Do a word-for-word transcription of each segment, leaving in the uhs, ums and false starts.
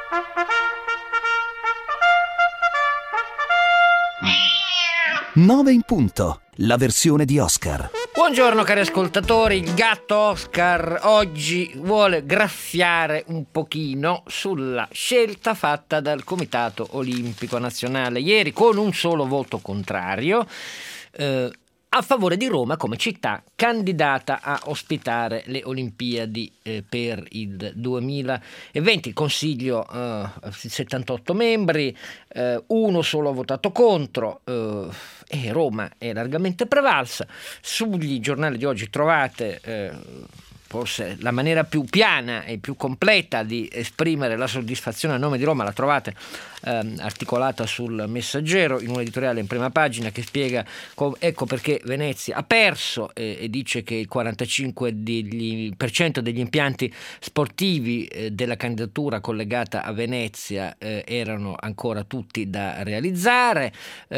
nove in punto, la versione di Oscar. Buongiorno cari ascoltatori, il gatto Oscar oggi vuole graffiare un pochino sulla scelta fatta dal Comitato Olimpico Nazionale ieri con un solo voto contrario eh, a favore di Roma come città candidata a ospitare le Olimpiadi eh, per il duemilaventi. Il Consiglio eh, settantotto membri, eh, uno solo ha votato contro eh, e Roma è largamente prevalsa. Sugli giornali di oggi trovate eh, forse la maniera più piana e più completa di esprimere la soddisfazione a nome di Roma, la trovate ehm, articolata sul Messaggero in un editoriale in prima pagina che spiega com- ecco perché Venezia ha perso e, e dice che il quarantacinque per cento degli impianti sportivi eh, della candidatura collegata a Venezia eh, erano ancora tutti da realizzare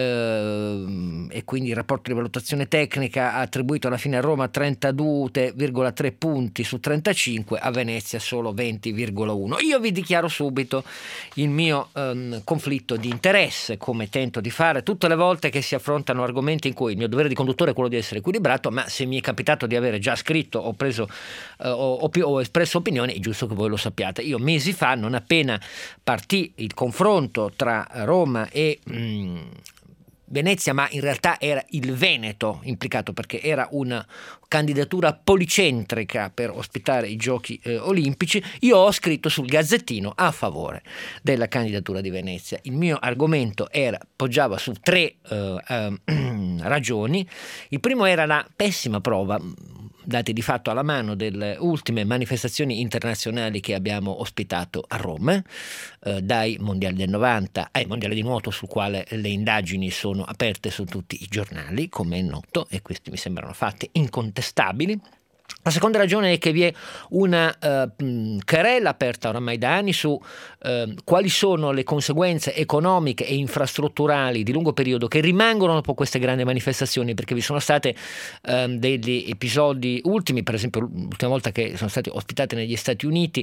eh, e quindi il rapporto di valutazione tecnica ha attribuito alla fine a Roma trentadue virgola tre punti su trentacinque, a Venezia solo venti virgola uno. Io vi dichiaro subito il mio um, conflitto di interesse, come tento di fare tutte le volte che si affrontano argomenti in cui il mio dovere di conduttore è quello di essere equilibrato, ma se mi è capitato di avere già scritto o preso uh, o, o, o espresso opinioni, è giusto che voi lo sappiate. Io mesi fa, non appena partì il confronto tra Roma e mm, Venezia, ma in realtà era il Veneto implicato perché era una candidatura policentrica per ospitare i giochi eh, olimpici, io ho scritto sul Gazzettino a favore della candidatura di Venezia. Il mio argomento era, poggiava su tre eh, eh, ragioni. Il primo era la pessima prova, dati di fatto alla mano, delle ultime manifestazioni internazionali che abbiamo ospitato a Roma, eh, dai mondiali del novanta ai mondiali di nuoto, sul quale le indagini sono aperte su tutti i giornali, come è noto, e questi mi sembrano fatti incontestabili. La seconda ragione è che vi è una uh, querela aperta oramai da anni su uh, quali sono le conseguenze economiche e infrastrutturali di lungo periodo che rimangono dopo queste grandi manifestazioni, perché vi sono state uh, degli episodi ultimi, per esempio l'ultima volta che sono stati ospitate negli Stati Uniti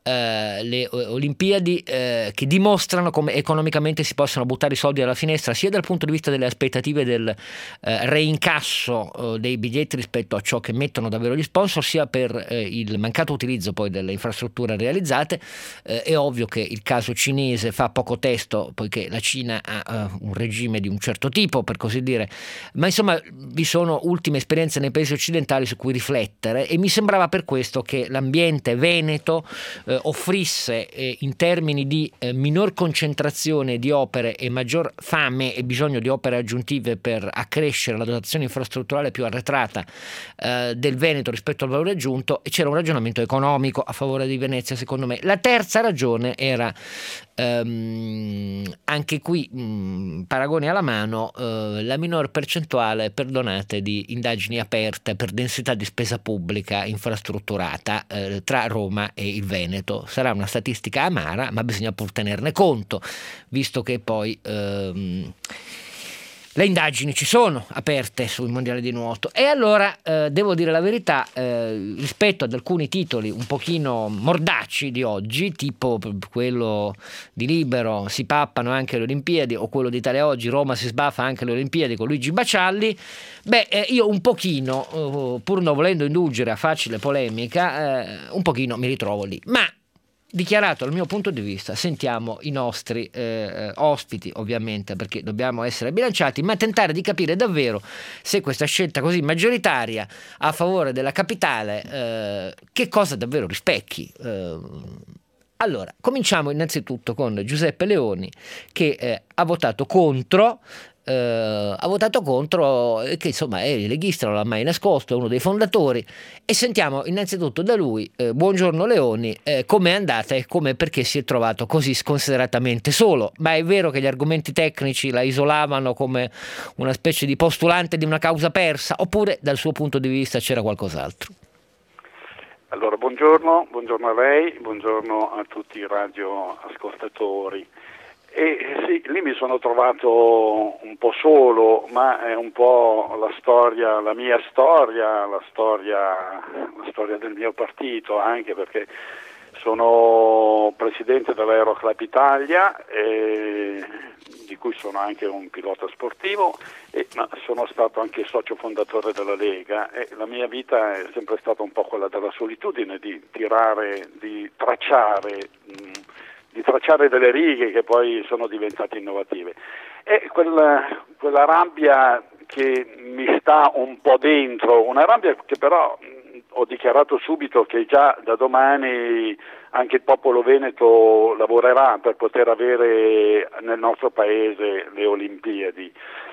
uh, le Olimpiadi, uh, che dimostrano come economicamente si possono buttare i soldi alla finestra, sia dal punto di vista delle aspettative del uh, reincasso uh, dei biglietti rispetto a ciò che mettono davvero gli sponsor, sia per eh, il mancato utilizzo poi delle infrastrutture realizzate. Eh, è ovvio che il caso cinese fa poco testo, poiché la Cina ha uh, un regime di un certo tipo, per così dire, ma insomma vi sono ultime esperienze nei paesi occidentali su cui riflettere, e mi sembrava per questo che l'ambiente veneto eh, offrisse eh, in termini di eh, minor concentrazione di opere e maggior fame e bisogno di opere aggiuntive per accrescere la dotazione infrastrutturale più arretrata eh, del Veneto rispetto al valore aggiunto, e c'era un ragionamento economico a favore di Venezia, secondo me. La terza ragione era um, anche qui um, paragoni alla mano, uh, la minor percentuale, perdonate, di indagini aperte per densità di spesa pubblica infrastrutturata uh, tra Roma e il Veneto. Sarà una statistica amara, ma bisogna pur tenerne conto, visto che poi um, le indagini ci sono aperte sul mondiale di nuoto. E allora eh, devo dire la verità, eh, rispetto ad alcuni titoli un pochino mordacci di oggi, tipo quello di Libero, si pappano anche le Olimpiadi, o quello di Italia Oggi, Roma si sbaffa anche le Olimpiadi con Luigi Bacialli, beh eh, io un pochino, eh, pur non volendo indulgere a facile polemica, eh, un pochino mi ritrovo lì. Ma dichiarato dal mio punto di vista, sentiamo i nostri eh, ospiti, ovviamente, perché dobbiamo essere bilanciati, ma tentare di capire davvero se questa scelta così maggioritaria a favore della capitale eh, che cosa davvero rispecchi. Eh, allora, cominciamo innanzitutto con Giuseppe Leoni, che eh, ha votato contro. Uh, ha votato contro, che insomma è leghista, non l'ha mai nascosto, è uno dei fondatori, e sentiamo innanzitutto da lui. eh, buongiorno Leoni, eh, com'è andata e come, perché si è trovato così sconsideratamente solo? Ma è vero che gli argomenti tecnici la isolavano come una specie di postulante di una causa persa, oppure dal suo punto di vista c'era qualcos'altro? Allora, buongiorno, buongiorno a lei, buongiorno a tutti i radioascoltatori. E sì, lì mi sono trovato un po' solo, ma è un po' la storia, la mia storia, la storia, la storia del mio partito, anche perché sono sono presidente dell'Aeroclub Italia, eh, di cui sono anche un pilota sportivo, e, ma sono stato anche socio fondatore della Lega, e la mia vita è sempre stata un po' quella della solitudine, di tirare, di tracciare, mh, di tracciare delle righe che poi sono diventate innovative. E quella, quella rabbia che mi sta un po' dentro, una rabbia che però mh, ho dichiarato subito che già da domani anche il popolo veneto lavorerà per poter avere nel nostro paese le Olimpiadi,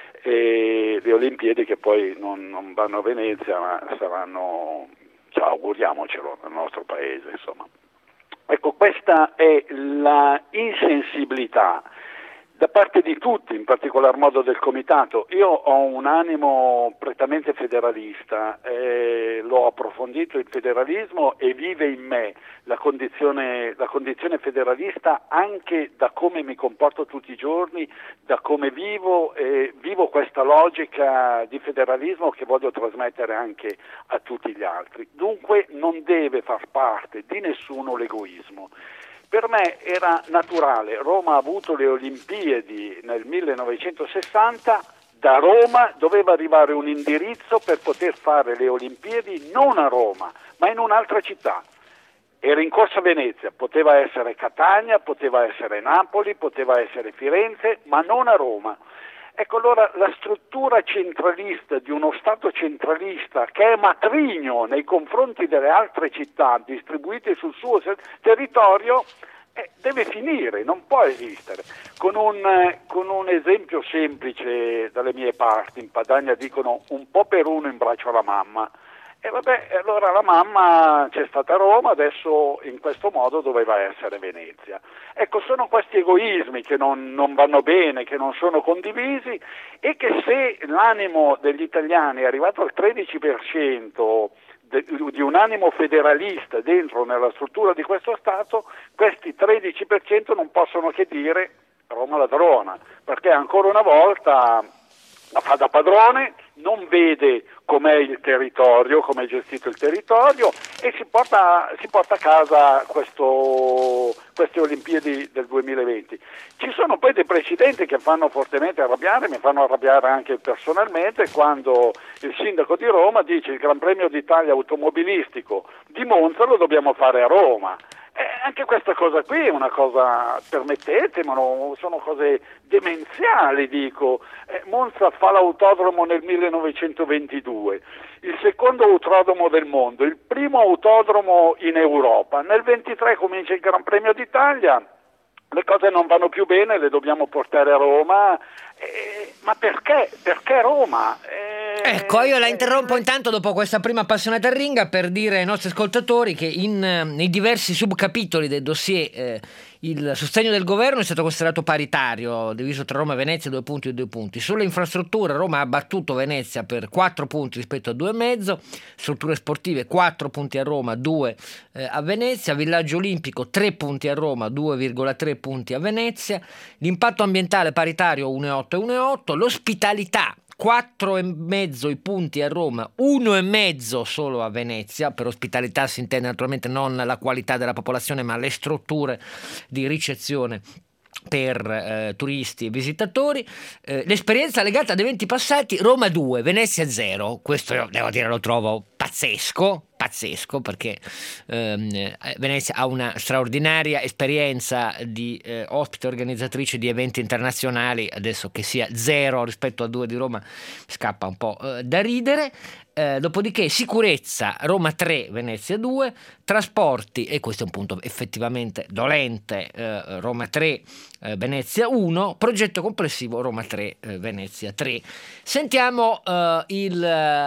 e le Olimpiadi che poi non, non vanno a Venezia ma saranno, cioè, auguriamocelo, nel nostro paese, insomma. Ecco, questa è la insensibilità da parte di tutti, in particolar modo del Comitato. Io ho un animo prettamente federalista, eh, l'ho approfondito il federalismo e vive in me la condizione, la condizione federalista anche da come mi comporto tutti i giorni, da come vivo, eh, vivo questa logica di federalismo che voglio trasmettere anche a tutti gli altri. Dunque non deve far parte di nessuno l'egoismo. Per me era naturale, Roma ha avuto le Olimpiadi nel millenovecentosessanta, da Roma doveva arrivare un indirizzo per poter fare le Olimpiadi non a Roma, ma in un'altra città. Era in corsa Venezia, poteva essere Catania, poteva essere Napoli, poteva essere Firenze, ma non a Roma. Ecco, allora la struttura centralista di uno Stato centralista che è matrigno nei confronti delle altre città distribuite sul suo territorio eh, deve finire, non può esistere. Con un, eh, con un esempio semplice dalle mie parti, in Padania dicono un po' per uno in braccio alla mamma. E vabbè, allora la mamma c'è stata a Roma, adesso in questo modo doveva essere Venezia. Ecco, sono questi egoismi che non, non vanno bene, che non sono condivisi, e che se l'animo degli italiani è arrivato al tredici per cento de, di un animo federalista dentro nella struttura di questo Stato, questi tredici per cento non possono che dire Roma ladrona, perché ancora una volta la fa da padrone, non vede com'è il territorio, com'è gestito il territorio, e si porta, si porta a casa questo, queste Olimpiadi del duemilaventi. Ci sono poi dei precedenti che fanno fortemente arrabbiare, mi fanno arrabbiare anche personalmente, quando il sindaco di Roma dice il Gran Premio d'Italia automobilistico di Monza lo dobbiamo fare a Roma. Eh, anche questa cosa qui è una cosa, permettetemelo, sono cose demenziali, dico. Eh, Monza fa l'autodromo nel millenovecentoventidue, il secondo autodromo del mondo, il primo autodromo in Europa. Nel ventitré comincia il Gran Premio d'Italia, le cose non vanno più bene, le dobbiamo portare a Roma. Eh, ma perché? Perché Roma? Eh, Ecco, io la interrompo intanto dopo questa prima appassionata ringa per dire ai nostri ascoltatori che in, nei diversi subcapitoli del dossier eh, il sostegno del governo è stato considerato paritario, diviso tra Roma e Venezia, due punti e due punti. Sulle infrastrutture Roma ha battuto Venezia per quattro punti rispetto a due e mezzo, strutture sportive quattro punti a Roma, due eh, a Venezia, villaggio olimpico tre punti a Roma, due virgola tre punti a Venezia, l'impatto ambientale paritario uno virgola otto e uno virgola otto, l'ospitalità quattro e mezzo i punti a Roma, uno e mezzo solo a Venezia. Per ospitalità si intende naturalmente non la qualità della popolazione ma le strutture di ricezione per eh, turisti e visitatori. Eh, l'esperienza legata ad eventi passati: Roma due, Venezia zero. Questo io devo dire lo trovo pazzesco, pazzesco perché ehm, Venezia ha una straordinaria esperienza di eh, ospite organizzatrice di eventi internazionali. Adesso che sia zero rispetto a due di Roma scappa un po' eh, da ridere. Eh, dopodiché sicurezza Roma tre, Venezia due, trasporti, e questo è un punto effettivamente dolente, eh, Roma tre, eh, Venezia uno, progetto complessivo Roma tre, eh, Venezia tre. Sentiamo eh, il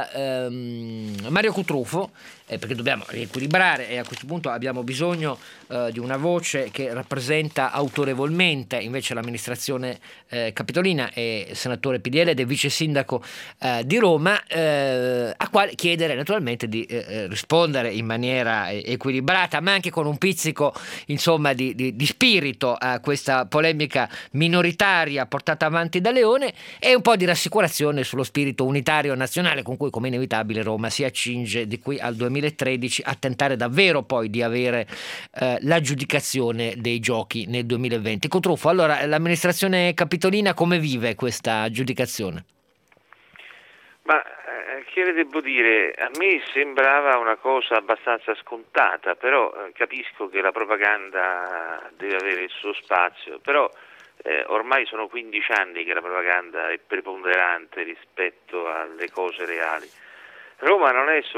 ehm, Mario Cutrufo, eh, perché dobbiamo riequilibrare e a questo punto abbiamo bisogno eh, di una voce che rappresenta autorevolmente invece l'amministrazione eh, capitolina, e senatore P D L ed è vice sindaco eh, di Roma, eh, a quale chiedere naturalmente di eh, rispondere in maniera equilibrata ma anche con un pizzico insomma di, di, di spirito a questa polemica minoritaria portata avanti da Leone, e un po' di rassicurazione sullo spirito unitario nazionale con cui, come inevitabile, Roma si accinge di qui al duemilaventi duemilatredici a tentare davvero poi di avere eh, l'aggiudicazione dei giochi nel duemilaventi. Cotruffo, allora l'amministrazione capitolina come vive questa aggiudicazione? Ma eh, che le devo dire, a me sembrava una cosa abbastanza scontata, però eh, capisco che la propaganda deve avere il suo spazio, però eh, ormai sono quindici anni che la propaganda è preponderante rispetto alle cose reali. Roma non è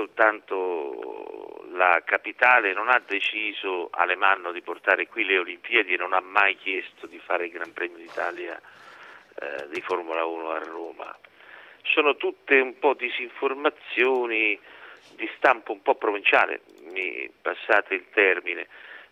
soltanto la capitale, non ha deciso Alemanno di portare qui le Olimpiadi e non ha mai chiesto di fare il Gran Premio d'Italia eh, di Formula uno a Roma. Sono tutte un po' disinformazioni di stampo un po' provinciale, mi passate il termine.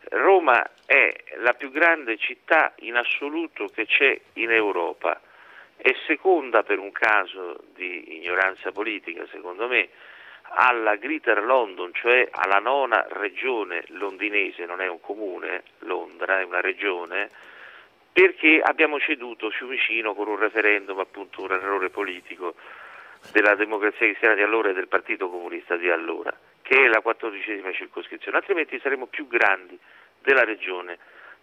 Roma è la più grande città in assoluto che c'è in Europa, è seconda per un caso di ignoranza politica, secondo me, alla Greater London, cioè alla nona regione londinese, non è un comune, Londra è una regione, perché abbiamo ceduto Fiumicino con un referendum, appunto un errore politico della Democrazia Cristiana di allora e del Partito Comunista di allora, che è la quattordicesima circoscrizione, altrimenti saremmo più grandi della regione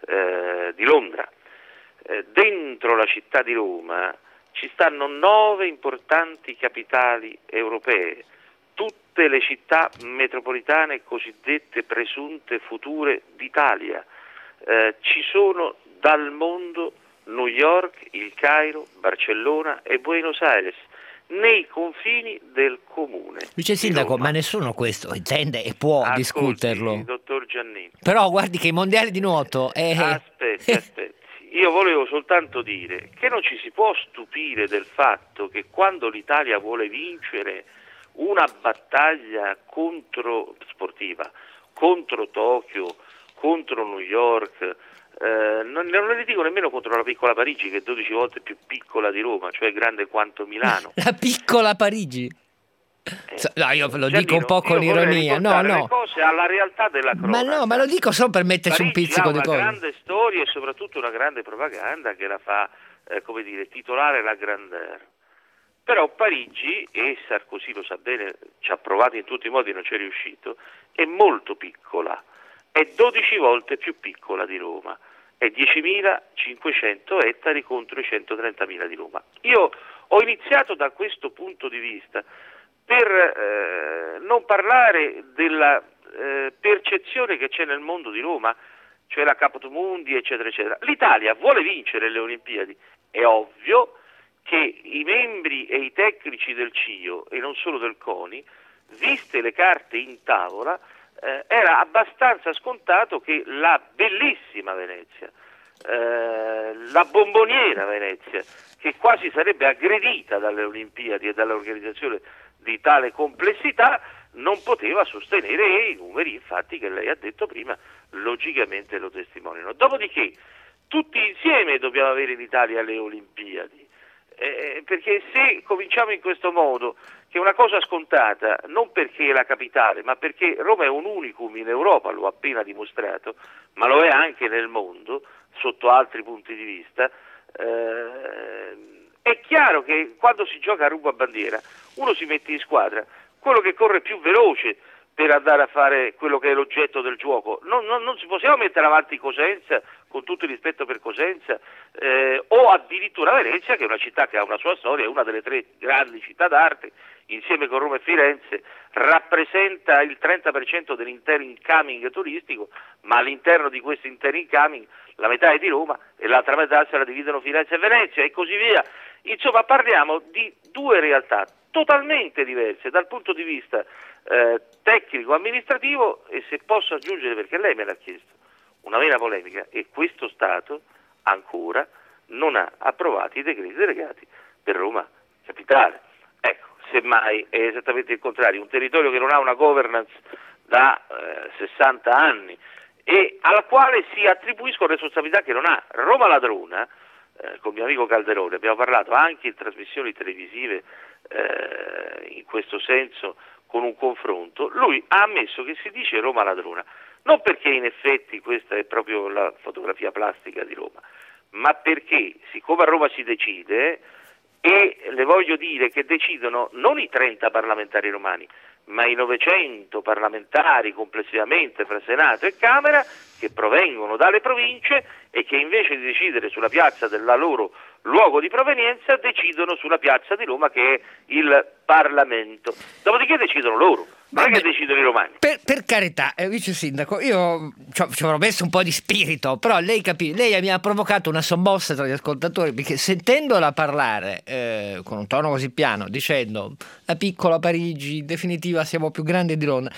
eh, di Londra. Eh, dentro la città di Roma ci stanno nove importanti capitali europee, tutte le città metropolitane cosiddette presunte future d'Italia. Eh, ci sono dal mondo New York, il Cairo, Barcellona e Buenos Aires, nei confini del comune. Vice Sindaco, ma nessuno questo intende e può Ascolti, discuterlo. dottor Giannini. Però guardi che i mondiali di nuoto... È... Aspetti, aspetti. Io volevo soltanto dire che non ci si può stupire del fatto che quando l'Italia vuole vincere una battaglia contro sportiva, contro Tokyo, contro New York, eh, non, non ne dico nemmeno contro la piccola Parigi che è dodici volte più piccola di Roma, cioè grande quanto Milano. La piccola Parigi? Eh, no, io lo Giannino, dico un po' con ironia, no, no. Le cose alla realtà della cronaca. Ma no, ma lo dico solo per metterci Parigi un pizzico ha di una cosa. grande storia e soprattutto una grande propaganda che la fa, eh, come dire, titolare la grandeur. Però Parigi, e Sarkozy lo sa bene, ci ha provato in tutti i modi, non ci è riuscito, è molto piccola, è dodici volte più piccola di Roma, è diecimilacinquecento ettari contro i centotrentamila di Roma. Io ho iniziato da questo punto di vista per eh, non parlare della eh, percezione che c'è nel mondo di Roma, cioè la Caput Mundi, eccetera, eccetera. L'Italia vuole vincere le Olimpiadi, è ovvio che i membri e i tecnici del C I O e non solo del CONI, viste le carte in tavola, eh, era abbastanza scontato che la bellissima Venezia, eh, la bomboniera Venezia, che quasi sarebbe aggredita dalle Olimpiadi e dall'organizzazione di tale complessità, non poteva sostenere i numeri, infatti, che lei ha detto prima, logicamente lo testimoniano. Dopodiché, tutti insieme dobbiamo avere in Italia le Olimpiadi. Eh, perché se cominciamo in questo modo, che è una cosa scontata, non perché è la capitale, ma perché Roma è un unicum in Europa, l'ho appena dimostrato, ma lo è anche nel mondo, sotto altri punti di vista, eh, è chiaro che quando si gioca a ruba bandiera, uno si mette in squadra, quello che corre più veloce per andare a fare quello che è l'oggetto del gioco. Non, non, non si possiamo mettere avanti Cosenza, con tutto il rispetto per Cosenza, eh, o addirittura Venezia, che è una città che ha una sua storia, è una delle tre grandi città d'arte, insieme con Roma e Firenze, rappresenta il trenta per cento dell'intero incoming turistico, ma all'interno di questo intero incoming la metà è di Roma e l'altra metà se la dividono Firenze e Venezia e così via. Insomma, parliamo di due realtà totalmente diverse dal punto di vista eh, tecnico-amministrativo e, se posso aggiungere, perché lei me l'ha chiesto, una vera polemica, e questo Stato ancora non ha approvato i decreti delegati per Roma Capitale. Ecco, semmai è esattamente il contrario, un territorio che non ha una governance da eh, sessanta anni e al quale si attribuiscono responsabilità che non ha. Roma Ladrona, eh, con mio amico Calderone, abbiamo parlato anche in trasmissioni televisive eh, in questo senso, con un confronto, lui ha ammesso che si dice Roma Ladrona, non perché in effetti questa è proprio la fotografia plastica di Roma, ma perché siccome a Roma si decide, e le voglio dire che decidono non i trenta parlamentari romani, ma i novecento parlamentari complessivamente fra Senato e Camera che provengono dalle province e che invece di decidere sulla piazza del loro luogo di provenienza decidono sulla piazza di Roma, che è il Parlamento. Dopodiché decidono loro, non è che decidono i romani. Per, per carità, eh, vice sindaco, io ci, ci avrò messo un po' di spirito, però lei capì, lei mi ha provocato una sommossa tra gli ascoltatori, perché sentendola parlare eh, con un tono così piano, dicendo la piccola Parigi, in definitiva siamo più grandi di Londra,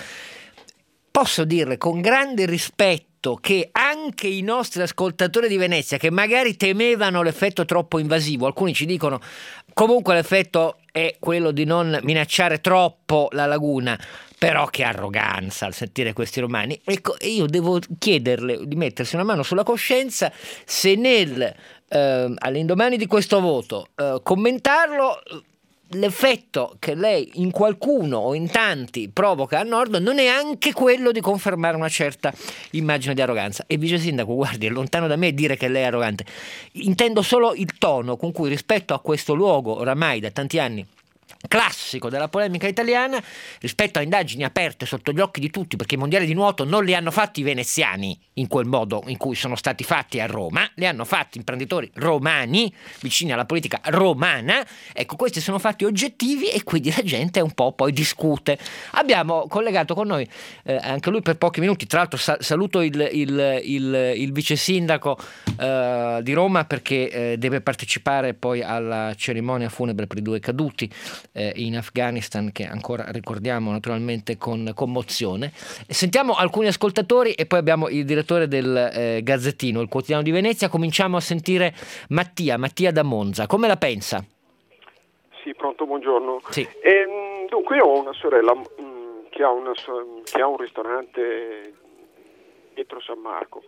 posso dirle con grande rispetto che anche i nostri ascoltatori di Venezia, che magari temevano l'effetto troppo invasivo, alcuni ci dicono comunque l'effetto è quello di non minacciare troppo la laguna, però che arroganza al sentire questi romani. Ecco, io devo chiederle di mettersi una mano sulla coscienza se nel eh, all'indomani di questo voto eh, commentarlo, l'effetto che lei in qualcuno o in tanti provoca a Nord non è anche quello di confermare una certa immagine di arroganza. E vice sindaco, guardi, è lontano da me dire che lei è arrogante, intendo solo il tono con cui rispetto a questo luogo oramai da tanti anni classico della polemica italiana, rispetto a indagini aperte sotto gli occhi di tutti, perché i mondiali di nuoto non li hanno fatti i veneziani in quel modo in cui sono stati fatti a Roma, li hanno fatti imprenditori romani vicini alla politica romana. Ecco, questi sono fatti oggettivi e quindi la gente un po' poi discute. Abbiamo collegato con noi eh, anche lui per pochi minuti, tra l'altro sa- saluto il, il, il, il vice sindaco eh, di Roma, perché eh, deve partecipare poi alla cerimonia funebre per i due caduti in Afghanistan, che ancora ricordiamo naturalmente con commozione. Sentiamo alcuni ascoltatori e poi abbiamo il direttore del eh, Gazzettino, il quotidiano di Venezia. Cominciamo a sentire Mattia, Mattia da Monza. Come la pensa? Sì, pronto, buongiorno. Sì. E, dunque io ho una sorella mh, che, ha una, che ha un ristorante dietro San Marco.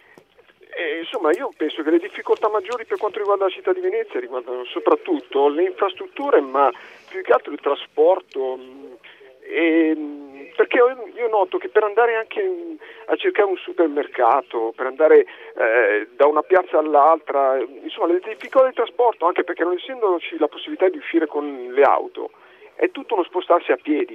E, insomma, io penso che le difficoltà maggiori per quanto riguarda la città di Venezia riguardano soprattutto le infrastrutture, ma più che altro il trasporto, mh, e, mh, perché io, io noto che per andare anche mh, a cercare un supermercato, per andare eh, da una piazza all'altra, insomma le difficoltà di trasporto, anche perché non essendoci la possibilità di uscire con le auto, è tutto uno spostarsi a piedi.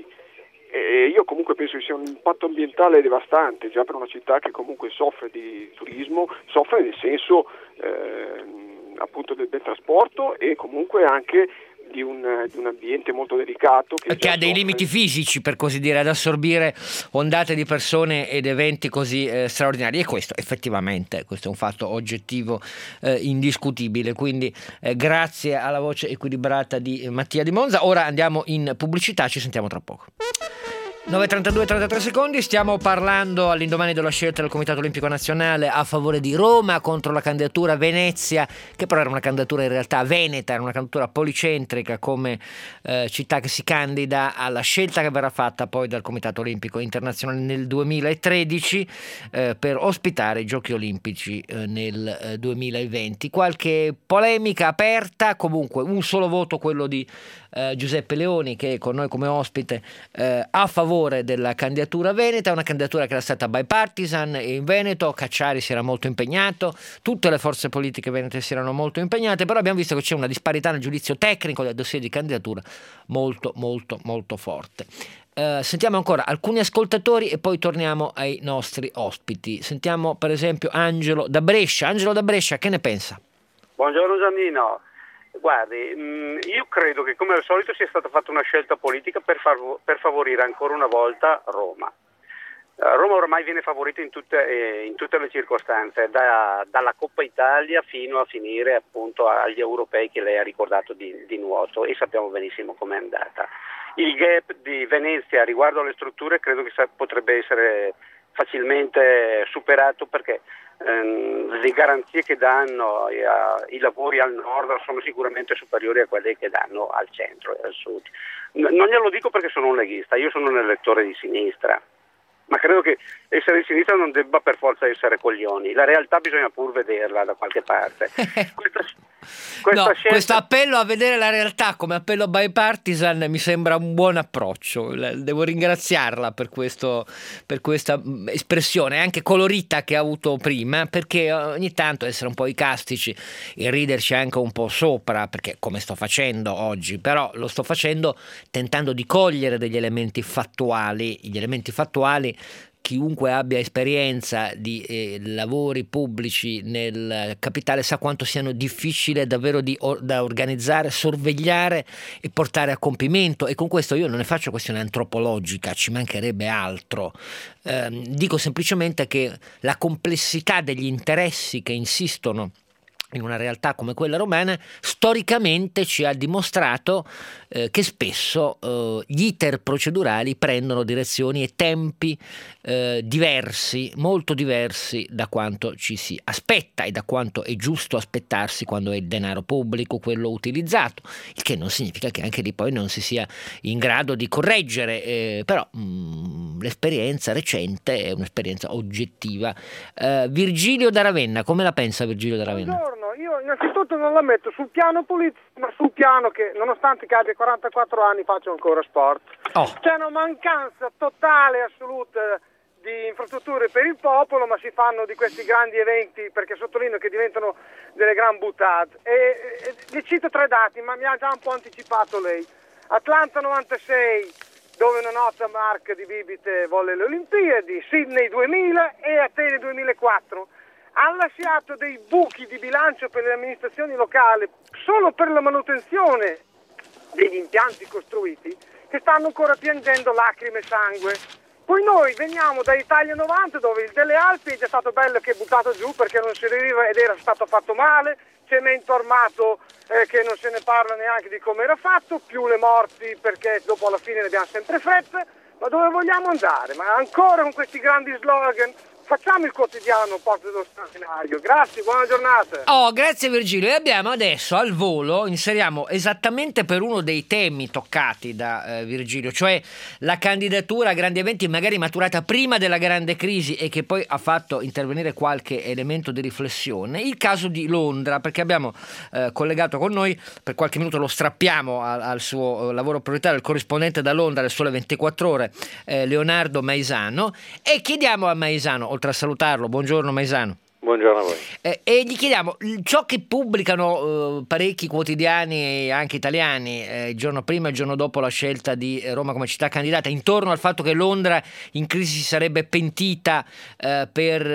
E io comunque penso che sia un impatto ambientale devastante, già per una città che comunque soffre di turismo, soffre nel senso eh, appunto del, del trasporto e comunque anche di un, di un ambiente molto delicato. Che, che ha dei soffre. limiti fisici, per così dire, ad assorbire ondate di persone ed eventi così eh, straordinari. E questo effettivamente, questo è un fatto oggettivo eh, indiscutibile. Quindi eh, grazie alla voce equilibrata di Mattia di Monza. Ora andiamo in pubblicità, ci sentiamo tra poco. nove e trentadue e trentatré secondi, stiamo parlando all'indomani della scelta del Comitato Olimpico Nazionale a favore di Roma contro la candidatura Venezia, che però era una candidatura in realtà veneta, era una candidatura policentrica come eh, città che si candida alla scelta che verrà fatta poi dal Comitato Olimpico Internazionale nel duemilatredici eh, per ospitare i Giochi Olimpici eh, nel eh, duemilaventi. Qualche polemica aperta, comunque un solo voto, quello di eh, Giuseppe Leoni, che è con noi come ospite eh, a favore della candidatura veneta. È una candidatura che era stata bipartisan e in Veneto Cacciari si era molto impegnato, tutte le forze politiche venete si erano molto impegnate, però abbiamo visto che c'è una disparità nel giudizio tecnico del dossier di candidatura molto molto molto forte. Uh, sentiamo ancora alcuni ascoltatori e poi torniamo ai nostri ospiti. Sentiamo per esempio Angelo da Brescia. Angelo da Brescia, che ne pensa? Buongiorno Giannino. Guardi, io credo che come al solito sia stata fatta una scelta politica per, far, per favorire ancora una volta Roma. Roma ormai viene favorita in tutte, in tutte le circostanze, da, dalla Coppa Italia fino a finire appunto agli europei che lei ha ricordato di, di nuoto, e sappiamo benissimo com'è andata. Il gap di Venezia riguardo alle strutture credo che potrebbe essere facilmente superato, perché ehm, le garanzie che danno i, uh, i lavori al nord sono sicuramente superiori a quelle che danno al centro e al sud. N- non glielo dico perché sono un leghista, io sono un elettore di sinistra, ma credo che essere di sinistra non debba per forza essere coglioni, la realtà bisogna pur vederla da qualche parte. Questa, questa no, scelta... questo appello a vedere la realtà come appello bipartisan mi sembra un buon approccio. Devo ringraziarla per, questo, per questa espressione anche colorita che ha avuto prima, perché ogni tanto essere un po' icastici e riderci anche un po' sopra, perché come sto facendo oggi, però lo sto facendo tentando di cogliere degli elementi fattuali, gli elementi fattuali. Chiunque abbia esperienza di eh, lavori pubblici nel capitale sa quanto siano difficili davvero di, or, da organizzare, sorvegliare e portare a compimento, e con questo io non ne faccio questione antropologica, ci mancherebbe altro. Eh, dico semplicemente che la complessità degli interessi che insistono in una realtà come quella romana storicamente ci ha dimostrato eh, che spesso eh, gli iter procedurali prendono direzioni e tempi eh, diversi, molto diversi da quanto ci si aspetta e da quanto è giusto aspettarsi quando è il denaro pubblico quello utilizzato, il che non significa che anche lì poi non si sia in grado di correggere, eh, però mh, l'esperienza recente è un'esperienza oggettiva. eh, Virgilio da Ravenna, come la pensa Virgilio da Ravenna? Buongiorno. Io innanzitutto non la metto sul piano politico, ma sul piano che nonostante che abbia quarantaquattro anni faccio ancora sport. Oh. C'è una mancanza totale, assoluta di infrastrutture per il popolo, ma si fanno di questi grandi eventi, perché sottolineo che diventano delle gran buttate. E, e, le cito tre dati, ma mi ha già un po' anticipato lei. Atlanta novantasei, dove una nota marca di bibite volle le Olimpiadi, Sydney duemila e Atene duemilaquattro. Ha lasciato dei buchi di bilancio per le amministrazioni locali solo per la manutenzione degli impianti costruiti che stanno ancora piangendo lacrime e sangue. Poi noi veniamo da Italia novanta, dove il delle Alpi è già stato bello che è buttato giù perché non si arriva ed era stato fatto male, cemento armato eh, che non se ne parla neanche di come era fatto, più le morti perché dopo alla fine ne abbiamo sempre fretta. Ma dove vogliamo andare? Ma ancora con questi grandi slogan? Facciamo il quotidiano posto dello straordinario. Grazie, buona giornata. Oh, grazie Virgilio. E abbiamo adesso al volo, inseriamo esattamente per uno dei temi toccati da eh, Virgilio, cioè la candidatura a grandi eventi magari maturata prima della grande crisi e che poi ha fatto intervenire qualche elemento di riflessione, il caso di Londra, perché abbiamo eh, collegato con noi, per qualche minuto lo strappiamo al, al suo eh, lavoro prioritario, il corrispondente da Londra del Sole ventiquattro Ore, eh, Leonardo Maisano, e chiediamo a Maisano, oltre a salutarlo, buongiorno Maisano. Buongiorno a voi. Eh, e gli chiediamo, ciò che pubblicano eh, parecchi quotidiani anche italiani eh, il giorno prima e il giorno dopo la scelta di Roma come città candidata, intorno al fatto che Londra in crisi si sarebbe pentita eh, per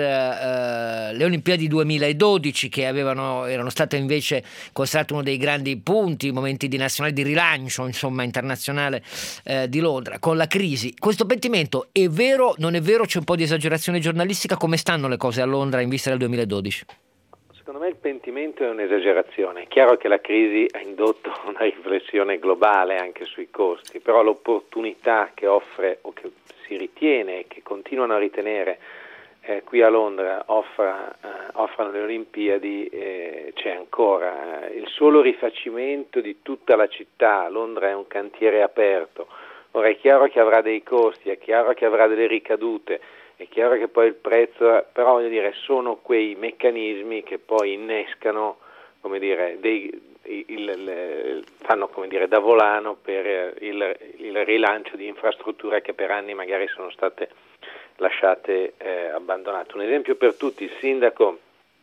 eh, le Olimpiadi duemiladodici, che avevano, erano state invece considerate uno dei grandi punti, momenti di nazionale di rilancio insomma internazionale eh, di Londra, con la crisi. Questo pentimento è vero, non è vero, c'è un po' di esagerazione giornalistica? Come stanno le cose a Londra in vista del duemiladodici? Secondo me il pentimento è un'esagerazione. È chiaro che la crisi ha indotto una riflessione globale anche sui costi, però l'opportunità che offre o che si ritiene e che continuano a ritenere eh, qui a Londra offra, eh, offrano le Olimpiadi eh, c'è ancora. Il solo rifacimento di tutta la città, Londra è un cantiere aperto. Ora è chiaro che avrà dei costi, è chiaro che avrà delle ricadute. È chiaro che poi il prezzo, però voglio dire, sono quei meccanismi che poi innescano, come dire, dei, il, il, fanno come dire da volano per il, il rilancio di infrastrutture che per anni magari sono state lasciate eh, abbandonate. Un esempio per tutti: il sindaco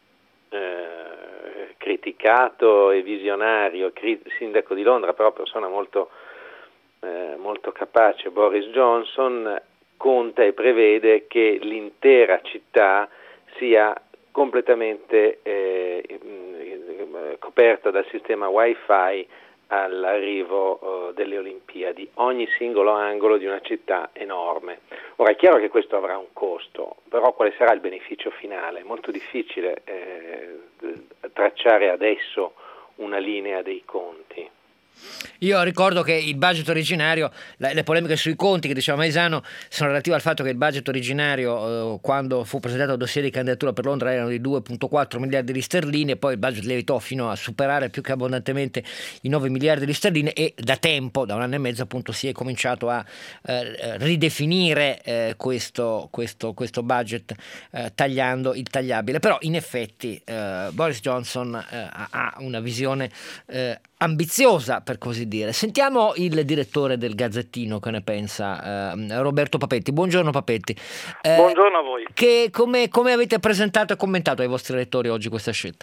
eh, criticato e visionario, cri, sindaco di Londra, però persona molto, eh, molto capace, Boris Johnson, conta e prevede che l'intera città sia completamente eh, coperta dal sistema wifi all'arrivo eh, delle Olimpiadi, ogni singolo angolo di una città enorme. Ora è chiaro che questo avrà un costo, però quale sarà il beneficio finale? È molto difficile eh, tracciare adesso una linea dei conti. Io ricordo che il budget originario, le polemiche sui conti che diceva Maisano sono relative al fatto che il budget originario eh, quando fu presentato il dossier di candidatura per Londra erano di due virgola quattro miliardi di sterline, e poi il budget lievitò fino a superare più che abbondantemente i nove miliardi di sterline, e da tempo, da un anno e mezzo appunto, si è cominciato a eh, ridefinire eh, questo, questo, questo budget eh, tagliando il tagliabile. Però in effetti eh, Boris Johnson eh, ha una visione eh, ambiziosa, per così dire. Sentiamo il direttore del Gazzettino che ne pensa, eh, Roberto Papetti. Buongiorno Papetti. Eh, Buongiorno a voi. Che, come, come avete presentato e commentato ai vostri lettori oggi questa scelta?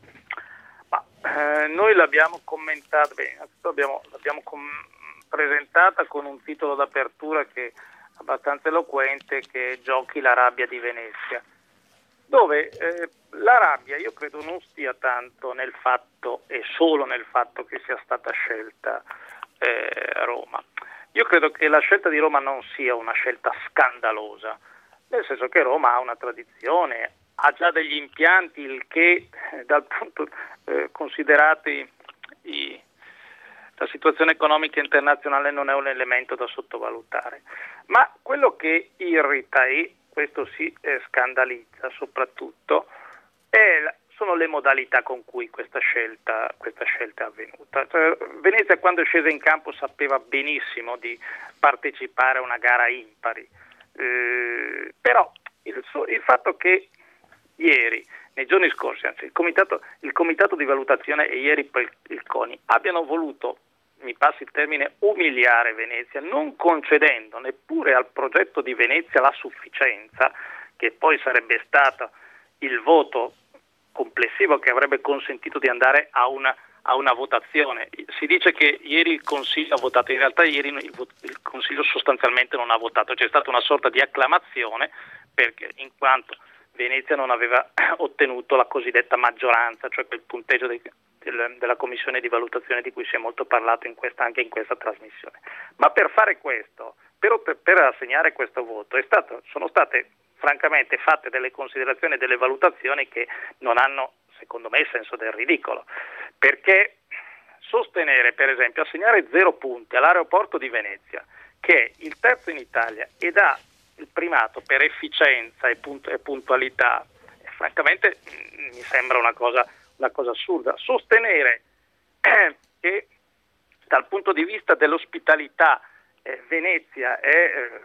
Ma, eh, noi l'abbiamo commentata, beh, abbiamo, l'abbiamo com- presentata con un titolo d'apertura che è abbastanza eloquente, che è Giochi la rabbia di Venezia, dove eh, la rabbia io credo non stia tanto nel fatto e solo nel fatto che sia stata scelta eh, Roma. Io credo che la scelta di Roma non sia una scelta scandalosa, nel senso che Roma ha una tradizione, ha già degli impianti, il che eh, dal punto eh, considerati i, la situazione economica internazionale non è un elemento da sottovalutare. Ma quello che irrita e questo si eh, scandalizza soprattutto è, sono le modalità con cui questa scelta, questa scelta è avvenuta. Cioè, Venezia quando è scesa in campo sapeva benissimo di partecipare a una gara impari, eh, però il, il fatto che ieri, nei giorni scorsi, anzi il comitato, il comitato di valutazione e ieri poi il CONI abbiano voluto, mi passi il termine, umiliare Venezia, non concedendo neppure al progetto di Venezia la sufficienza, che poi sarebbe stato il voto complessivo che avrebbe consentito di andare a una, a una votazione. Si dice che ieri il Consiglio ha votato, in realtà ieri il, il Consiglio sostanzialmente non ha votato, c'è stata una sorta di acclamazione, perché in quanto Venezia non aveva ottenuto la cosiddetta maggioranza, cioè quel punteggio dei della commissione di valutazione di cui si è molto parlato in questa, anche in questa trasmissione. Ma per fare questo, per, per assegnare questo voto, è stato, sono state francamente fatte delle considerazioni e delle valutazioni che non hanno, secondo me, il senso del ridicolo, perché sostenere, per esempio, assegnare zero punti all'aeroporto di Venezia, che è il terzo in Italia ed ha il primato per efficienza e, punt- e puntualità, eh, francamente mh, mi sembra una cosa una cosa assurda. Sostenere eh, che dal punto di vista dell'ospitalità eh, Venezia è eh,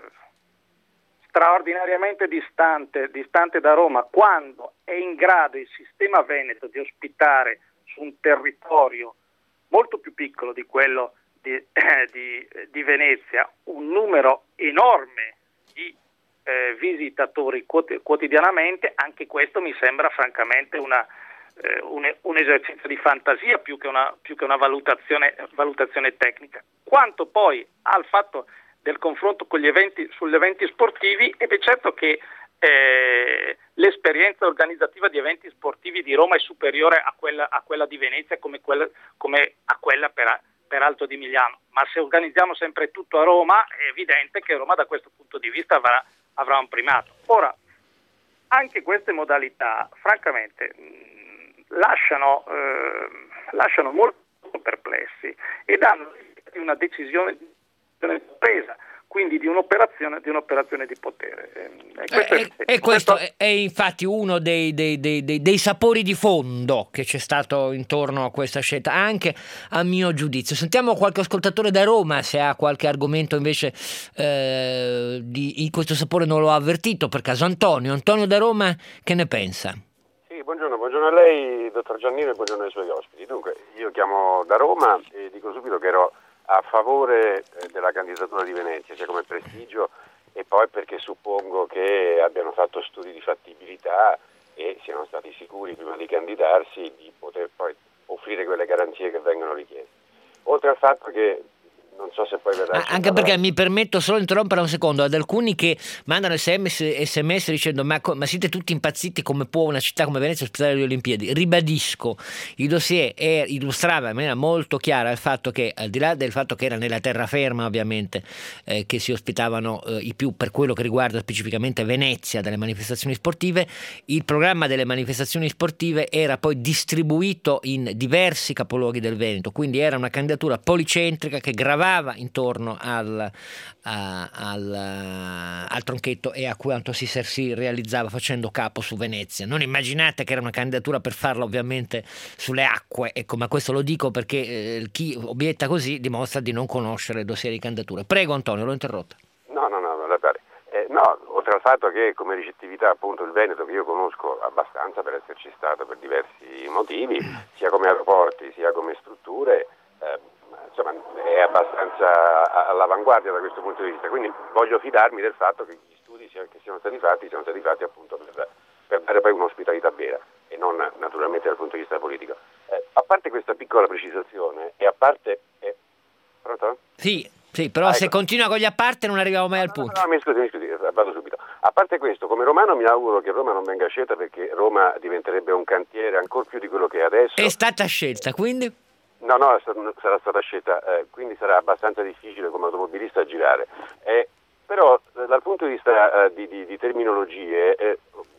straordinariamente distante, distante da Roma, quando è in grado il sistema veneto di ospitare su un territorio molto più piccolo di quello di, eh, di, di Venezia un numero enorme di eh, visitatori quot- quotidianamente, anche questo mi sembra francamente una Eh, un, un esercizio di fantasia più che una, più che una valutazione, valutazione tecnica. Quanto poi al fatto del confronto con gli eventi, sugli eventi sportivi, ed è certo che eh, l'esperienza organizzativa di eventi sportivi di Roma è superiore a quella, a quella di Venezia come, quella, come a quella per, peraltro di Milano, ma se organizziamo sempre tutto a Roma è evidente che Roma da questo punto di vista avrà, avrà un primato. Ora, anche queste modalità francamente mh, lasciano, eh, lasciano molto perplessi e danno una decisione presa, quindi di un'operazione, di un'operazione di potere. E questo, eh, è, e questo questo... è infatti uno dei, dei, dei, dei, dei sapori di fondo che c'è stato intorno a questa scelta, anche a mio giudizio. Sentiamo qualche ascoltatore da Roma se ha qualche argomento invece eh, di questo sapore non l'ho avvertito per caso. Antonio, Antonio da Roma, che ne pensa? Buongiorno, buongiorno a lei, dottor Giannino, e buongiorno ai suoi ospiti. Dunque, io chiamo da Roma e dico subito che ero a favore eh, della candidatura di Venezia, sia come prestigio e poi perché suppongo che abbiano fatto studi di fattibilità e siano stati sicuri prima di candidarsi di poter poi offrire quelle garanzie che vengono richieste. Oltre al fatto che non so se poi verrà. Ah, anche perché mi permetto solo di interrompere un secondo, ad alcuni che mandano sms, sms dicendo ma, ma siete tutti impazziti, come può una città come Venezia ospitare le Olimpiadi? Ribadisco, il dossier è, illustrava in maniera molto chiara il fatto che, al di là del fatto che era nella terraferma ovviamente eh, che si ospitavano eh, i più, per quello che riguarda specificamente Venezia, delle manifestazioni sportive, il programma delle manifestazioni sportive era poi distribuito in diversi capoluoghi del Veneto, quindi era una candidatura policentrica che gravava intorno al, a, al, al tronchetto e a quanto si, si realizzava facendo capo su Venezia. Non immaginate che era una candidatura per farla ovviamente sulle acque, ecco, ma questo lo dico perché eh, chi obietta così dimostra di non conoscere il dossier di candidature. Prego Antonio, l'ho interrotta. No, no, no, no, eh, no, oltre al fatto che come ricettività appunto il Veneto, che io conosco abbastanza per esserci stato per diversi motivi, sia come aeroporti sia come strutture, eh, insomma è abbastanza all'avanguardia da questo punto di vista, quindi voglio fidarmi del fatto che gli studi che siano stati fatti siano stati fatti appunto per, per dare poi un'ospitalità vera e non naturalmente dal punto di vista politico. Eh, a parte questa piccola precisazione e a parte... Eh, pronto? Sì, sì, però ah, se ecco. continua con gli a parte non arriviamo mai al punto. No, no, mi scusi, mi scusi, vado subito. A parte questo, come romano mi auguro che Roma non venga scelta perché Roma diventerebbe un cantiere ancor più di quello che è adesso. È stata scelta, quindi? No, no, sarà stata scelta, eh, quindi sarà abbastanza difficile come automobilista girare. Eh, però eh, dal punto di vista eh, di, di, di terminologie eh,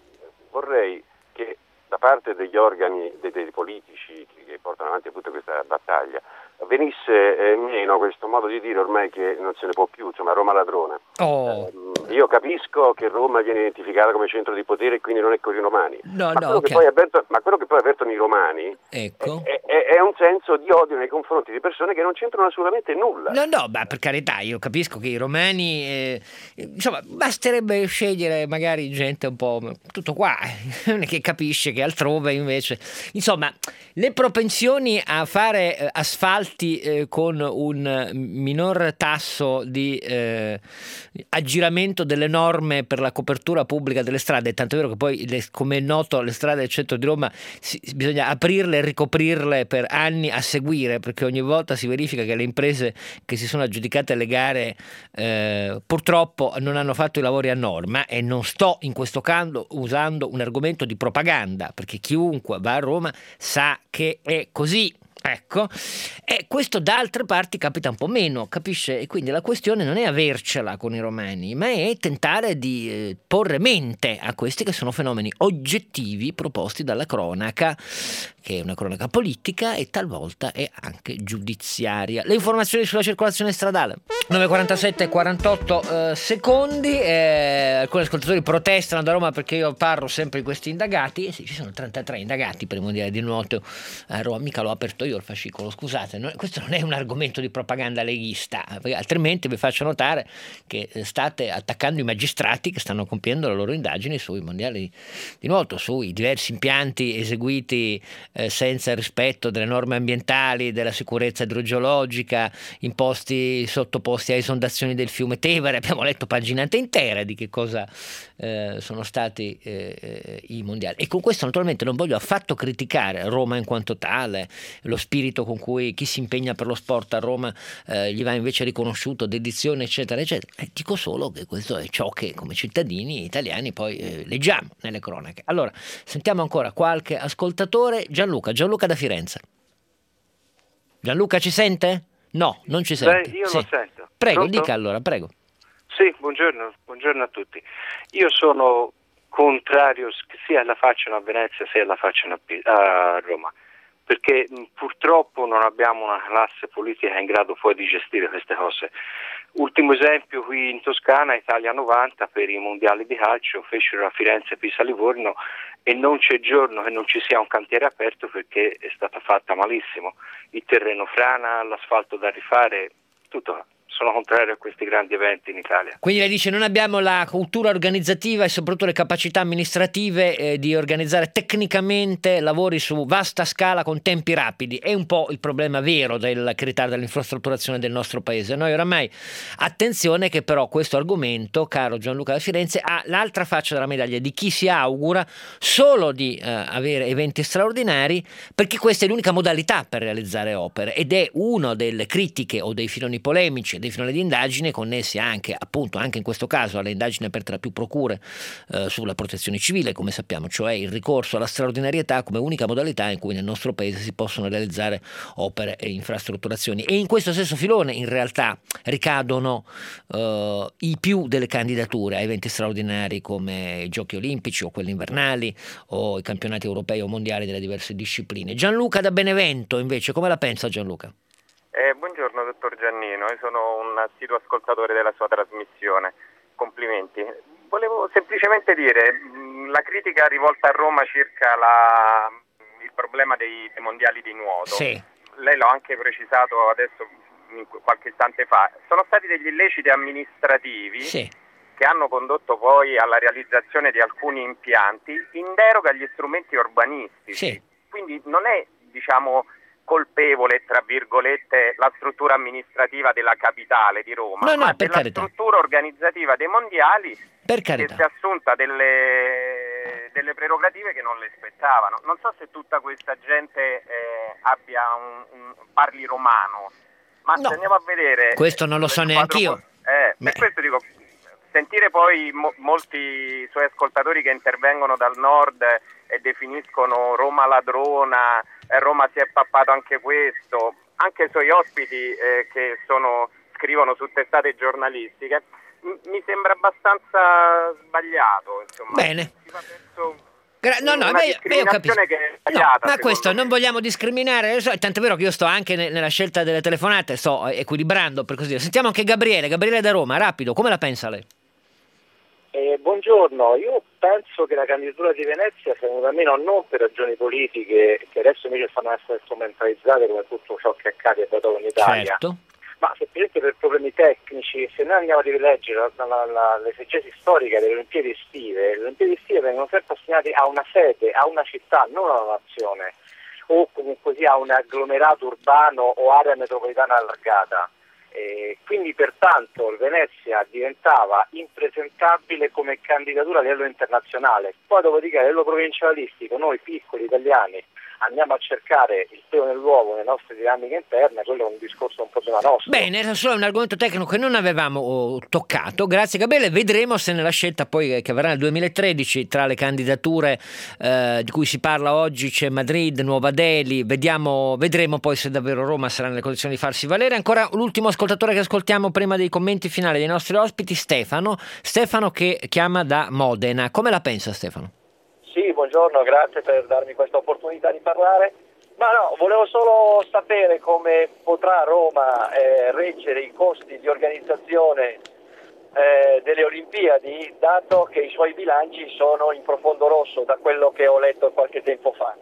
vorrei che da parte degli organi, dei, dei politici che portano avanti appunto questa battaglia, venisse eh, meno questo modo di dire ormai che non se ne può più, insomma Roma ladrona. Oh. Eh, io capisco che Roma viene identificata come centro di potere e quindi non è con i romani, no, ma, no, quello okay. che poi avverto, ma quello che poi avvertono i romani ecco. è, è, è un senso di odio nei confronti di persone che non c'entrano assolutamente nulla. No, no, ma per carità, io capisco che i romani, eh, insomma, basterebbe scegliere magari gente un po' tutto qua, che capisce che altrove invece, insomma, le propensioni a fare eh, asfalti eh, con un minor tasso di eh, aggiramento delle norme per la copertura pubblica delle strade, tanto è vero che poi, le, come è noto, le strade del centro di Roma si, bisogna aprirle e ricoprirle per anni a seguire, perché ogni volta si verifica che le imprese che si sono aggiudicate le gare eh, purtroppo non hanno fatto i lavori a norma, e non sto in questo caso usando un argomento di propaganda, perché chiunque va a Roma sa che è così. Ecco, e questo da altre parti capita un po' meno, capisce? E quindi la questione non è avercela con i romani, ma è tentare di eh, porre mente a questi che sono fenomeni oggettivi proposti dalla cronaca, che è una cronaca politica e talvolta è anche giudiziaria. Le informazioni sulla circolazione stradale. nove e quarantasette e quarantotto eh, secondi, eh, alcuni ascoltatori protestano da Roma perché io parlo sempre di questi indagati. Sì, ci sono trentatré indagati per il mondiale di nuoto a Roma, mica l'ho aperto io il fascicolo, scusate, no, questo non è un argomento di propaganda leghista, perché altrimenti vi faccio notare che state attaccando i magistrati che stanno compiendo le loro indagini sui mondiali di nuoto, sui diversi impianti eseguiti eh, senza il rispetto delle norme ambientali, della sicurezza idrogeologica, imposti sottoposti a esondazioni del fiume Tevere. Abbiamo letto paginate intere di che cosa eh, sono stati eh, i mondiali, e con questo naturalmente non voglio affatto criticare Roma in quanto tale, lo spirito con cui chi si impegna per lo sport a Roma eh, gli va invece riconosciuto, dedizione eccetera eccetera. Eh, dico solo che questo è ciò che come cittadini italiani poi eh, leggiamo nelle cronache. Allora sentiamo ancora qualche ascoltatore. Gianluca, Gianluca da Firenze. Gianluca ci sente? No, non ci sente. Beh, io sì. lo sento. Prego, Pronto? dica allora, prego. Sì, buongiorno, buongiorno a tutti. Io sono contrario sia la facciano a Venezia sia la facciano a, P- a Roma, perché mh, purtroppo non abbiamo una classe politica in grado poi di gestire queste cose. Ultimo esempio, qui in Toscana, Italia novanta, per i mondiali di calcio fecero a Firenze, Pisa, Livorno, e non c'è giorno che non ci sia un cantiere aperto perché è stata fatta malissimo. Il terreno frana, l'asfalto da rifare, tutto. sono contrario a questi grandi eventi in Italia. Quindi lei dice non abbiamo la cultura organizzativa e soprattutto le capacità amministrative eh, di organizzare tecnicamente lavori su vasta scala con tempi rapidi. È un po' il problema vero del che ritarda l'infrastrutturazione del nostro paese. Noi oramai, attenzione che però questo argomento, caro Gianluca da Firenze, ha l'altra faccia della medaglia di chi si augura solo di eh, avere eventi straordinari, perché questa è l'unica modalità per realizzare opere ed è una delle critiche o dei filoni polemici dei finali di indagine connessi anche, appunto, anche in questo caso alle indagini aperte da più procure eh, sulla protezione civile, come sappiamo, cioè il ricorso alla straordinarietà come unica modalità in cui nel nostro paese si possono realizzare opere e infrastrutturazioni. E in questo stesso filone in realtà ricadono eh, i più delle candidature a eventi straordinari come i Giochi Olimpici o quelli invernali o i campionati europei o mondiali delle diverse discipline. Gianluca da Benevento invece, come la pensa Gianluca? Eh, buongiorno dottor Giannino, io sono un assiduo ascoltatore della sua trasmissione, complimenti. Volevo semplicemente dire, mh, la critica rivolta a Roma circa la, il problema dei, dei mondiali di nuoto, sì. Lei l'ha anche precisato adesso qualche istante fa, sono stati degli illeciti amministrativi sì. che hanno condotto poi alla realizzazione di alcuni impianti in deroga agli strumenti urbanistici, sì. Quindi non è, diciamo, colpevole, tra virgolette, la struttura amministrativa della capitale di Roma, no, no, ma per della carità. struttura organizzativa dei mondiali per che si è assunta delle, delle prerogative che non le spettavano. Non so se tutta questa gente eh, abbia un, un parli romano, ma no. se andiamo a vedere... Questo non lo so neanche io. Eh, per questo dico, sentire poi mo- molti suoi ascoltatori che intervengono dal nord e definiscono Roma ladrona, eh, Roma si è pappato anche questo, anche i suoi ospiti eh, che sono, scrivono su testate giornalistiche, m- mi sembra abbastanza sbagliato. Insomma. Bene. Si va verso Gra- no, no, una beh, beh, ho capito. discriminazione che è sbagliata. No, ma questo non vogliamo discriminare, so, tant'è vero che io sto anche ne- nella scelta delle telefonate, sto equilibrando per così dire. Sentiamo anche Gabriele, Gabriele da Roma, rapido, come la pensa lei? Eh, buongiorno, io penso che la candidatura di Venezia sia venuta meno non per ragioni politiche, che adesso invece fanno essere strumentalizzate come tutto ciò che accade e dato in Italia, certo. ma semplicemente per problemi tecnici. Se noi andiamo a rileggere la, la, la, l'esegesi storica delle Olimpiadi estive, le Olimpiadi estive vengono sempre assegnate a una sede, a una città, non a una nazione, o comunque sia a un agglomerato urbano o area metropolitana allargata. Eh, quindi pertanto il Venezia diventava impresentabile come candidatura a livello internazionale. Poi dopodiché a livello provincialistico noi piccoli italiani andiamo a cercare il pelo nell'uovo nelle nostre dinamiche interne, quello è un discorso un problema nostro. Bene, era solo un argomento tecnico che non avevamo oh, toccato. Grazie Gabriele, vedremo se nella scelta poi che avverrà nel duemilatredici tra le candidature eh, di cui si parla oggi c'è Madrid, Nuova Delhi, vediamo, vedremo poi se davvero Roma sarà nelle condizioni di farsi valere. Ancora l'ultimo ascoltatore che ascoltiamo prima dei commenti finali dei nostri ospiti, Stefano, Stefano che chiama da Modena. Come la pensa Stefano? Sì, buongiorno, grazie per darmi questa opportunità di parlare. Ma no, volevo solo sapere come potrà Roma eh, reggere i costi di organizzazione eh, delle Olimpiadi, dato che i suoi bilanci sono in profondo rosso, da quello che ho letto qualche tempo fa.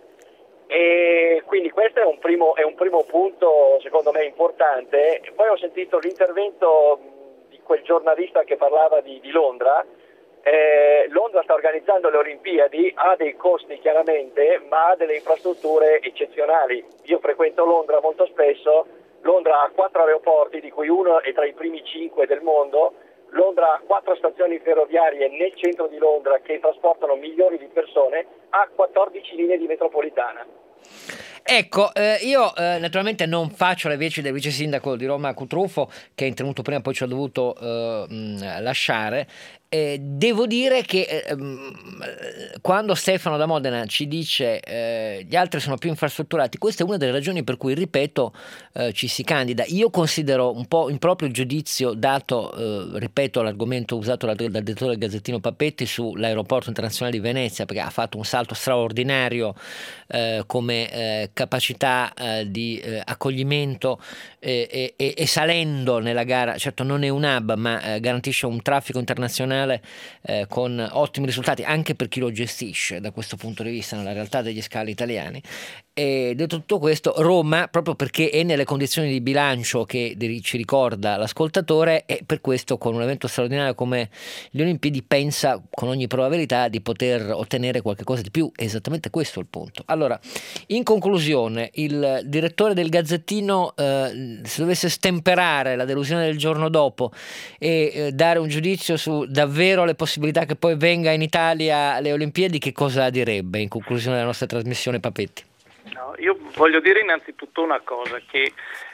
E quindi questo è un primo, è un primo punto secondo me importante. Poi ho sentito l'intervento di quel giornalista che parlava di, di Londra. Eh, Londra sta organizzando le Olimpiadi, ha dei costi chiaramente, ma ha delle infrastrutture eccezionali. Io frequento Londra molto spesso. Londra ha quattro aeroporti, di cui uno è tra i primi cinque del mondo. Londra ha quattro stazioni ferroviarie nel centro di Londra che trasportano milioni di persone, ha quattordici linee di metropolitana. Ecco, eh, io eh, naturalmente non faccio le veci del vice sindaco di Roma Cutrufo, che è intervenuto prima e poi ci ho dovuto eh, mh, lasciare. Eh, devo dire che eh, mh, quando Stefano da Modena ci dice eh, gli altri sono più infrastrutturati, questa è una delle ragioni per cui, ripeto, eh, ci si candida. Io considero un po' improprio il giudizio dato, eh, ripeto, l'argomento usato dal, dal direttore del Gazzettino Papetti sull'aeroporto internazionale di Venezia, perché ha fatto un salto straordinario eh, come eh, capacità eh, di eh, accoglimento eh, e, e salendo nella gara, certo non è un hub ma eh, garantisce un traffico internazionale eh, con ottimi risultati anche per chi lo gestisce da questo punto di vista nella realtà degli scali italiani. E detto tutto questo, Roma, proprio perché è nelle condizioni di bilancio che ci ricorda l'ascoltatore, e per questo con un evento straordinario come le Olimpiadi pensa con ogni probabilità di poter ottenere qualche cosa di più. È esattamente questo il punto. Allora, in conclusione, il direttore del Gazzettino, eh, se dovesse stemperare la delusione del giorno dopo e eh, dare un giudizio su davvero le possibilità che poi venga in Italia le Olimpiadi, che cosa direbbe in conclusione della nostra trasmissione, Papetti? No, io voglio dire innanzitutto una cosa, che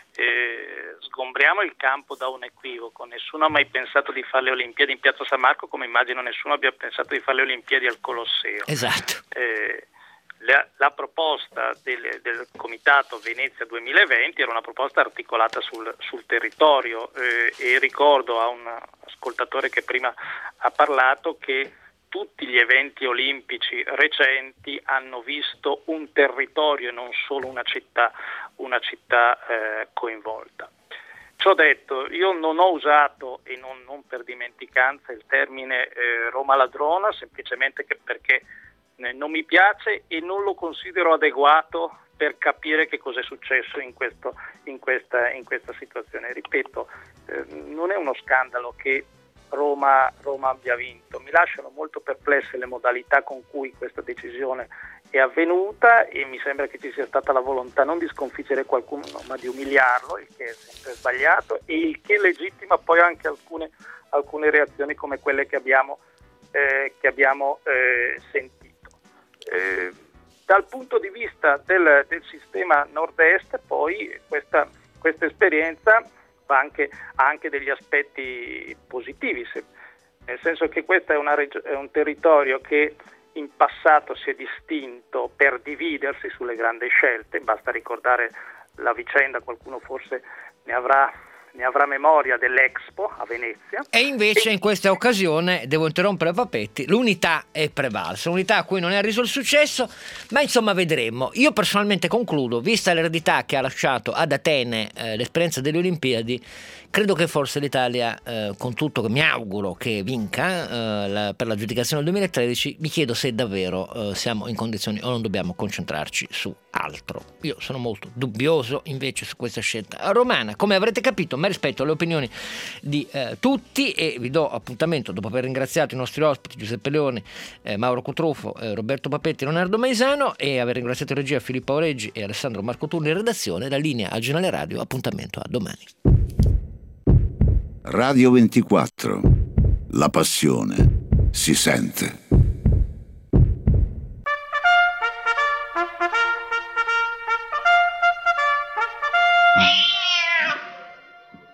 eh, sgombriamo il campo da un equivoco. Nessuno ha mai pensato di fare le Olimpiadi in Piazza San Marco, come immagino nessuno abbia pensato di fare le Olimpiadi al Colosseo. Esatto. Eh, la, la proposta del, del Comitato Venezia duemilaventi era una proposta articolata sul, sul territorio eh, e ricordo a un ascoltatore che prima ha parlato che tutti gli eventi olimpici recenti hanno visto un territorio e non solo una città, una città eh, coinvolta. Ciò detto, io non ho usato, e non, non per dimenticanza, il termine eh, Roma ladrona, semplicemente che perché eh, non mi piace e non lo considero adeguato per capire che cosa è successo in, questo, in, questa, in questa situazione. Ripeto, eh, non è uno scandalo che Roma, Roma abbia vinto. Mi lasciano molto perplesse le modalità con cui questa decisione è avvenuta e mi sembra che ci sia stata la volontà non di sconfiggere qualcuno ma di umiliarlo, il che è sempre sbagliato e il che legittima poi anche alcune, alcune reazioni come quelle che abbiamo, eh, che abbiamo eh, sentito. Eh, dal punto di vista del, del sistema nord-est poi questa, questa esperienza Anche, ha anche degli aspetti positivi, se, nel senso che questo è, una reg- è un territorio che in passato si è distinto per dividersi sulle grandi scelte, basta ricordare la vicenda, qualcuno forse ne avrà, ne avrà memoria dell'Expo a Venezia. E invece in questa occasione, devo interrompere Papetti, l'unità è prevalsa, unità a cui non è arriso il successo, ma insomma vedremo. Io personalmente concludo, vista l'eredità che ha lasciato ad Atene eh, l'esperienza delle Olimpiadi, credo che forse l'Italia, eh, con tutto che mi auguro che vinca eh, la, per l'aggiudicazione del duemilatredici, mi chiedo se davvero eh, siamo in condizioni o non dobbiamo concentrarci su altro. Io sono molto dubbioso invece su questa scelta romana, come avrete capito, ma rispetto alle opinioni di eh, tutti, e vi do appuntamento dopo aver ringraziato i nostri ospiti Giuseppe Leoni, eh, Mauro Cutrufo, eh, Roberto Papetti, Leonardo Maisano, e aver ringraziato in regia Filippo Aureggi e Alessandro Marco Turni in redazione. La linea al giornale radio, appuntamento a domani. Radio ventiquattro, la passione si sente. Mm.